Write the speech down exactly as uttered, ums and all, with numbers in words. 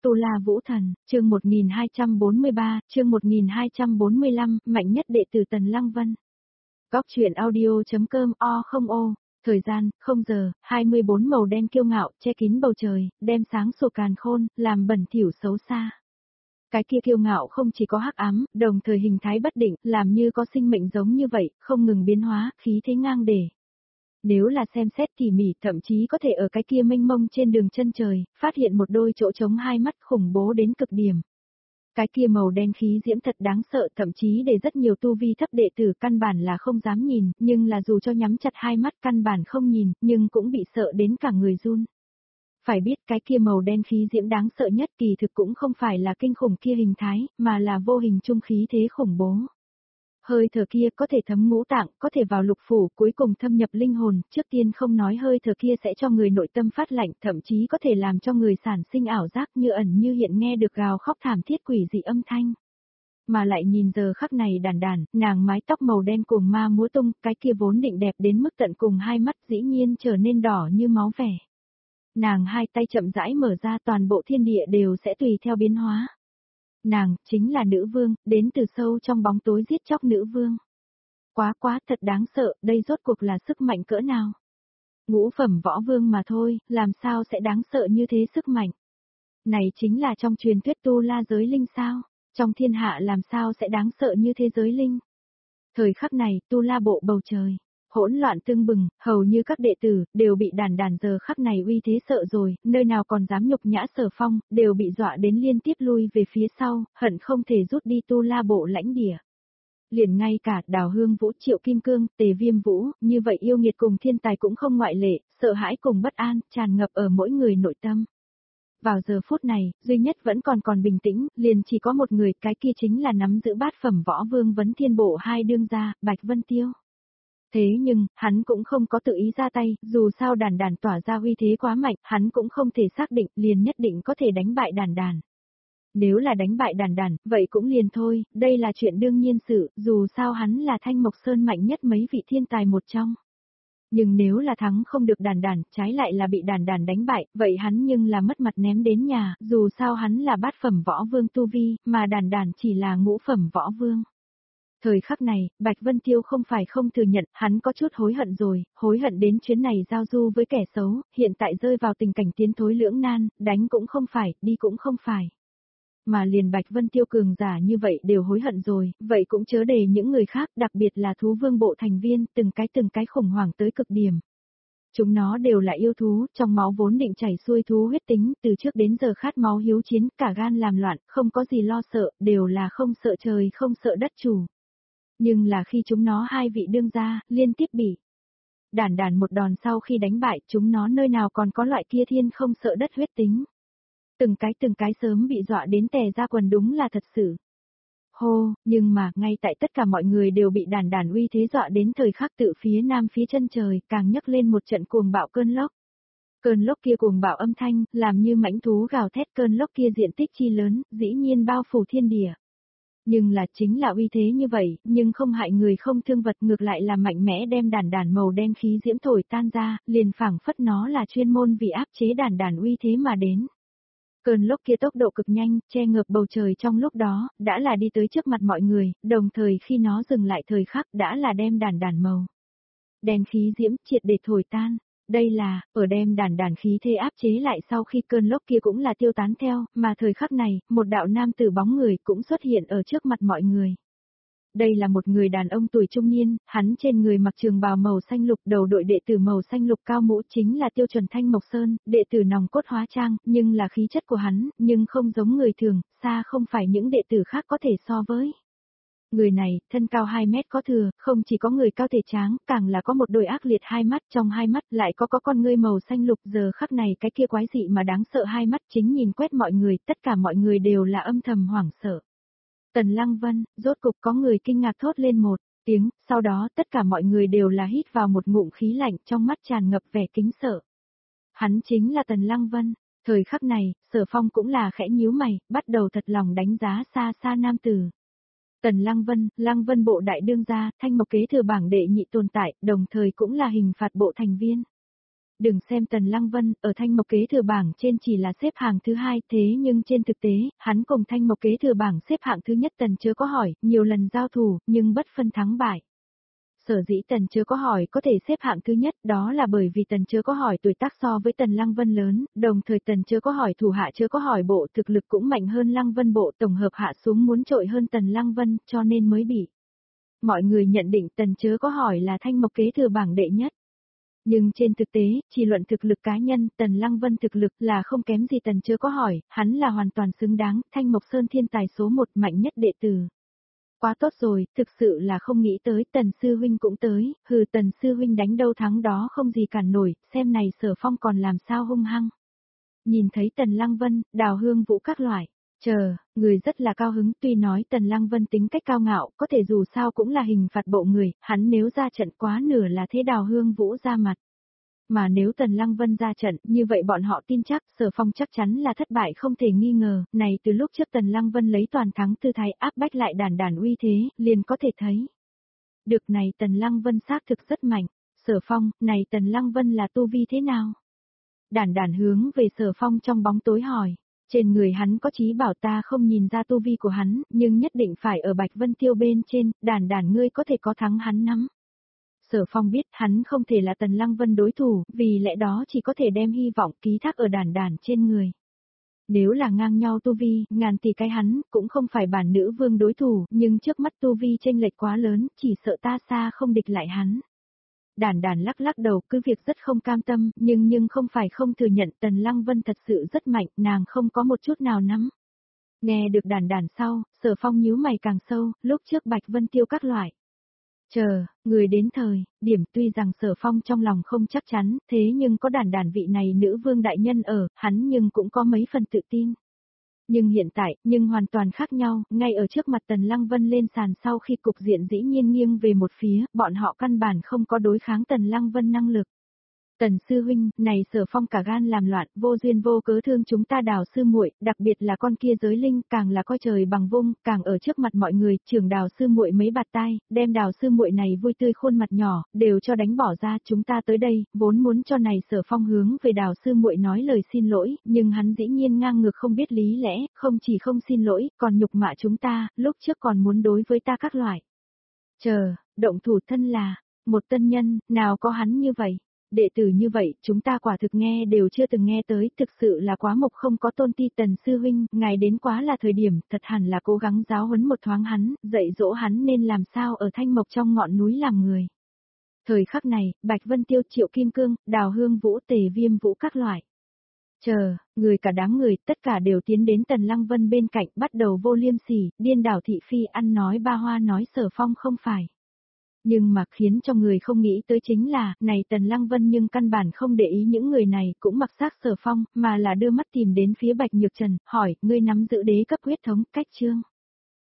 Tu La Vũ Thần, chương một nghìn hai trăm bốn mươi ba, chương một nghìn hai trăm bốn mươi lăm, mạnh nhất đệ tử Tần Lăng Vân. Góc truyện audio.com o không ô, thời gian, không giờ, hai mươi bốn màu đen kiêu ngạo, che kín bầu trời, đem sáng sủa càn khôn, làm bẩn thỉu xấu xa. Cái kia kiêu ngạo không chỉ có hắc ám, đồng thời hình thái bất định, làm như có sinh mệnh giống như vậy, không ngừng biến hóa, khí thế ngang để. Nếu là xem xét tỉ mỉ, thậm chí có thể ở cái kia mênh mông trên đường chân trời, phát hiện một đôi chỗ trống hai mắt khủng bố đến cực điểm. Cái kia màu đen khí diễm thật đáng sợ, thậm chí để rất nhiều tu vi thấp đệ tử căn bản là không dám nhìn, nhưng là dù cho nhắm chặt hai mắt căn bản không nhìn, nhưng cũng bị sợ đến cả người run. Phải biết cái kia màu đen khí diễm đáng sợ nhất kỳ thực cũng không phải là kinh khủng kia hình thái, mà là vô hình trung khí thế khủng bố. Hơi thở kia có thể thấm ngũ tạng, có thể vào lục phủ, cuối cùng thâm nhập linh hồn, trước tiên không nói hơi thở kia sẽ cho người nội tâm phát lạnh, thậm chí có thể làm cho người sản sinh ảo giác như ẩn như hiện nghe được gào khóc thảm thiết quỷ dị âm thanh. Mà lại nhìn giờ khắc này đàn đàn, nàng mái tóc màu đen cuồng ma múa tung, cái kia vốn định đẹp đến mức tận cùng hai mắt dĩ nhiên trở nên đỏ như máu vẻ. Nàng hai tay chậm rãi mở ra, toàn bộ thiên địa đều sẽ tùy theo biến hóa. Nàng, chính là nữ vương, đến từ sâu trong bóng tối giết chóc nữ vương. Quá quá thật đáng sợ, đây rốt cuộc là sức mạnh cỡ nào? Ngũ phẩm võ vương mà thôi, làm sao sẽ đáng sợ như thế sức mạnh? Này chính là trong truyền thuyết Tu La giới linh sao? Trong thiên hạ làm sao sẽ đáng sợ như thế giới linh? Thời khắc này, Tu La bộ bầu trời. Hỗn loạn tương bừng, hầu như các đệ tử, đều bị đàn đàn giờ khắc này uy thế sợ rồi, nơi nào còn dám nhục nhã Sở Phong, đều bị dọa đến liên tiếp lui về phía sau, hận không thể rút đi Tu La bộ lãnh địa. Liền ngay cả Đào Hương Vũ, Triệu Kim Cương, Tề Viêm Vũ, như vậy yêu nghiệt cùng thiên tài cũng không ngoại lệ, sợ hãi cùng bất an, tràn ngập ở mỗi người nội tâm. Vào giờ phút này, duy nhất vẫn còn còn bình tĩnh, liền chỉ có một người, cái kia chính là nắm giữ bát phẩm võ vương vấn thiên bộ hai đương gia, Bạch Vân Tiêu. Thế nhưng, hắn cũng không có tự ý ra tay, dù sao đàn đàn tỏa ra uy thế quá mạnh, hắn cũng không thể xác định, liền nhất định có thể đánh bại đàn đàn. Nếu là đánh bại đàn đàn, vậy cũng liền thôi, đây là chuyện đương nhiên sự, dù sao hắn là Thanh Mộc Sơn mạnh nhất mấy vị thiên tài một trong. Nhưng nếu là thắng không được đàn đàn, trái lại là bị đàn đàn đánh bại, vậy hắn nhưng là mất mặt ném đến nhà, dù sao hắn là bát phẩm võ vương tu vi, mà đàn đàn chỉ là ngũ phẩm võ vương. Thời khắc này, Bạch Vân Tiêu không phải không thừa nhận, hắn có chút hối hận rồi, hối hận đến chuyến này giao du với kẻ xấu, hiện tại rơi vào tình cảnh tiến thối lưỡng nan, đánh cũng không phải, đi cũng không phải. Mà liền Bạch Vân Tiêu cường giả như vậy đều hối hận rồi, vậy cũng chớ để những người khác, đặc biệt là thú vương bộ thành viên, từng cái từng cái khủng hoảng tới cực điểm. Chúng nó đều là yêu thú, trong máu vốn định chảy xuôi thú huyết tính, từ trước đến giờ khát máu hiếu chiến, cả gan làm loạn, không có gì lo sợ, đều là không sợ trời không sợ đất chủ. Nhưng là khi chúng nó hai vị đương gia, liên tiếp bị đàn đàn một đòn sau khi đánh bại, chúng nó nơi nào còn có loại kia thiên không sợ đất huyết tính. Từng cái từng cái sớm bị dọa đến tè ra quần đúng là thật sự. Hô, nhưng mà, ngay tại tất cả mọi người đều bị đàn đàn uy thế dọa đến thời khắc tự phía nam phía chân trời, càng nhấc lên một trận cuồng bạo cơn lốc. Cơn lốc kia cuồng bạo âm thanh, làm như mãnh thú gào thét, cơn lốc kia diện tích chi lớn, dĩ nhiên bao phủ thiên địa. Nhưng là chính là uy thế như vậy, nhưng không hại người không thương vật, ngược lại là mạnh mẽ đem đàn đàn màu đen khí diễm thổi tan ra, liền phảng phất nó là chuyên môn vì áp chế đàn đàn uy thế mà đến. Cơn lốc kia tốc độ cực nhanh, che ngợp bầu trời trong lúc đó, đã là đi tới trước mặt mọi người, đồng thời khi nó dừng lại thời khắc đã là đem đàn đàn màu đen khí diễm triệt để thổi tan. Đây là, ở đem đàn đàn khí thế áp chế lại sau khi cơn lốc kia cũng là tiêu tán theo, mà thời khắc này, một đạo nam tử bóng người cũng xuất hiện ở trước mặt mọi người. Đây là một người đàn ông tuổi trung niên, hắn trên người mặc trường bào màu xanh lục, đầu đội đệ tử màu xanh lục cao mũ chính là tiêu chuẩn Thanh Mộc Sơn, đệ tử nòng cốt hóa trang, nhưng là khí chất của hắn, nhưng không giống người thường, xa không phải những đệ tử khác có thể so với. Người này, thân cao hai mét có thừa, không chỉ có người cao thể tráng, càng là có một đôi ác liệt hai mắt, trong hai mắt lại có có con ngươi màu xanh lục, giờ khắc này cái kia quái dị mà đáng sợ hai mắt chính nhìn quét mọi người, tất cả mọi người đều là âm thầm hoảng sợ. Tần Lăng Vân, rốt cục có người kinh ngạc thốt lên một tiếng, sau đó tất cả mọi người đều là hít vào một ngụm khí lạnh, trong mắt tràn ngập vẻ kính sợ. Hắn chính là Tần Lăng Vân. Thời khắc này, Sở Phong cũng là khẽ nhíu mày, bắt đầu thật lòng đánh giá xa xa nam tử. Tần Lăng Vân, Lăng Vân bộ đại đương gia, Thanh Mộc kế thừa bảng đệ nhị tồn tại, đồng thời cũng là hình phạt bộ thành viên. Đừng xem Tần Lăng Vân, ở Thanh Mộc kế thừa bảng trên chỉ là xếp hạng thứ hai, thế nhưng trên thực tế, hắn cùng Thanh Mộc kế thừa bảng xếp hạng thứ nhất Tần Chớ có hỏi, nhiều lần giao thủ, nhưng bất phân thắng bại. Sở dĩ Tần Chớ có hỏi có thể xếp hạng thứ nhất, đó là bởi vì Tần Chớ có hỏi tuổi tác so với Tần Lăng Vân lớn, đồng thời Tần Chớ có hỏi thủ hạ Chớ có hỏi bộ thực lực cũng mạnh hơn Lăng Vân bộ, tổng hợp hạ xuống muốn trội hơn Tần Lăng Vân, cho nên mới bị. Mọi người nhận định Tần Chớ có hỏi là Thanh Mộc kế thừa bảng đệ nhất. Nhưng trên thực tế, chỉ luận thực lực cá nhân, Tần Lăng Vân thực lực là không kém gì Tần Chớ có hỏi, hắn là hoàn toàn xứng đáng, Thanh Mộc Sơn thiên tài số một mạnh nhất đệ tử. Quá tốt rồi, thực sự là không nghĩ tới, Tần Sư Huynh cũng tới, hừ Tần Sư Huynh đánh đâu thắng đó không gì cản nổi, xem này Sở Phong còn làm sao hung hăng. Nhìn thấy Tần Lăng Vân, Đào Hương Vũ các loại, chờ, người rất là cao hứng, tuy nói Tần Lăng Vân tính cách cao ngạo, có thể dù sao cũng là hình phạt bộ người, hắn nếu ra trận quá nửa là thế Đào Hương Vũ ra mặt. Mà nếu Tần Lăng Vân ra trận, như vậy bọn họ tin chắc, Sở Phong chắc chắn là thất bại không thể nghi ngờ, này từ lúc trước Tần Lăng Vân lấy toàn thắng tư thái áp bách lại đàn đàn uy thế, liền có thể thấy. Được này Tần Lăng Vân xác thực rất mạnh, Sở Phong, này Tần Lăng Vân là tu vi thế nào? Đàn đàn hướng về Sở Phong trong bóng tối hỏi, trên người hắn có chí bảo ta không nhìn ra tu vi của hắn, nhưng nhất định phải ở Bạch Vân Tiêu bên trên, đàn đàn ngươi có thể có thắng hắn nắm. Sở Phong biết hắn không thể là Tần Lăng Vân đối thủ, vì lẽ đó chỉ có thể đem hy vọng ký thác ở đàn đàn trên người. Nếu là ngang nhau tu vi, ngàn tỷ cái hắn, cũng không phải bản nữ vương đối thủ, nhưng trước mắt tu vi chênh lệch quá lớn, chỉ sợ ta xa không địch lại hắn. Đàn đàn lắc lắc đầu, cứ việc rất không cam tâm, nhưng nhưng không phải không thừa nhận Tần Lăng Vân thật sự rất mạnh, nàng không có một chút nào nắm. Nghe được đàn đàn sau, Sở Phong nhíu mày càng sâu, lúc trước Bạch Vân Tiêu các loại. Chờ, người đến thời, điểm tuy rằng Sở Phong trong lòng không chắc chắn, thế nhưng có đàn đàn vị này nữ vương đại nhân ở, hắn nhưng cũng có mấy phần tự tin. Nhưng hiện tại, nhưng hoàn toàn khác nhau, ngay ở trước mặt Tần Lăng Vân lên sàn sau khi cục diện dĩ nhiên nghiêng về một phía, bọn họ căn bản không có đối kháng Tần Lăng Vân năng lực. Tần sư huynh, này Sở Phong cả gan làm loạn, vô duyên vô cớ thương chúng ta Đào sư muội, đặc biệt là con kia giới linh, càng là coi trời bằng vung, càng ở trước mặt mọi người, trưởng Đào sư muội mấy bạt tai, đem Đào sư muội này vui tươi khuôn mặt nhỏ, đều cho đánh bỏ ra, chúng ta tới đây, vốn muốn cho này Sở Phong hướng về Đào sư muội nói lời xin lỗi, nhưng hắn dĩ nhiên ngang ngược không biết lý lẽ, không chỉ không xin lỗi, còn nhục mạ chúng ta, lúc trước còn muốn đối với ta các loại. Chờ, động thủ thân là một tân nhân, nào có hắn như vậy. Đệ tử như vậy, chúng ta quả thực nghe đều chưa từng nghe tới, thực sự là quá mộc không có tôn ti. Tần sư huynh, ngài đến quá là thời điểm, thật hẳn là cố gắng giáo huấn một thoáng hắn, dạy dỗ hắn nên làm sao ở Thanh Mộc trong ngọn núi làm người. Thời khắc này, Bạch Vân Tiêu, Triệu Kim Cương, Đào Hương Vũ, Tề Viêm Vũ các loại. Chờ, người cả đám người, tất cả đều tiến đến Tần Lăng Vân bên cạnh, bắt đầu vô liêm sỉ, điên đảo thị phi ăn nói ba hoa nói Sở Phong không phải. Nhưng mà khiến cho người không nghĩ tới chính là, này Tần Lăng Vân nhưng căn bản không để ý những người này cũng mặc xác Sở Phong, mà là đưa mắt tìm đến phía Bạch Nhược Trần, hỏi, ngươi nắm giữ đế cấp huyết thống, cách chương.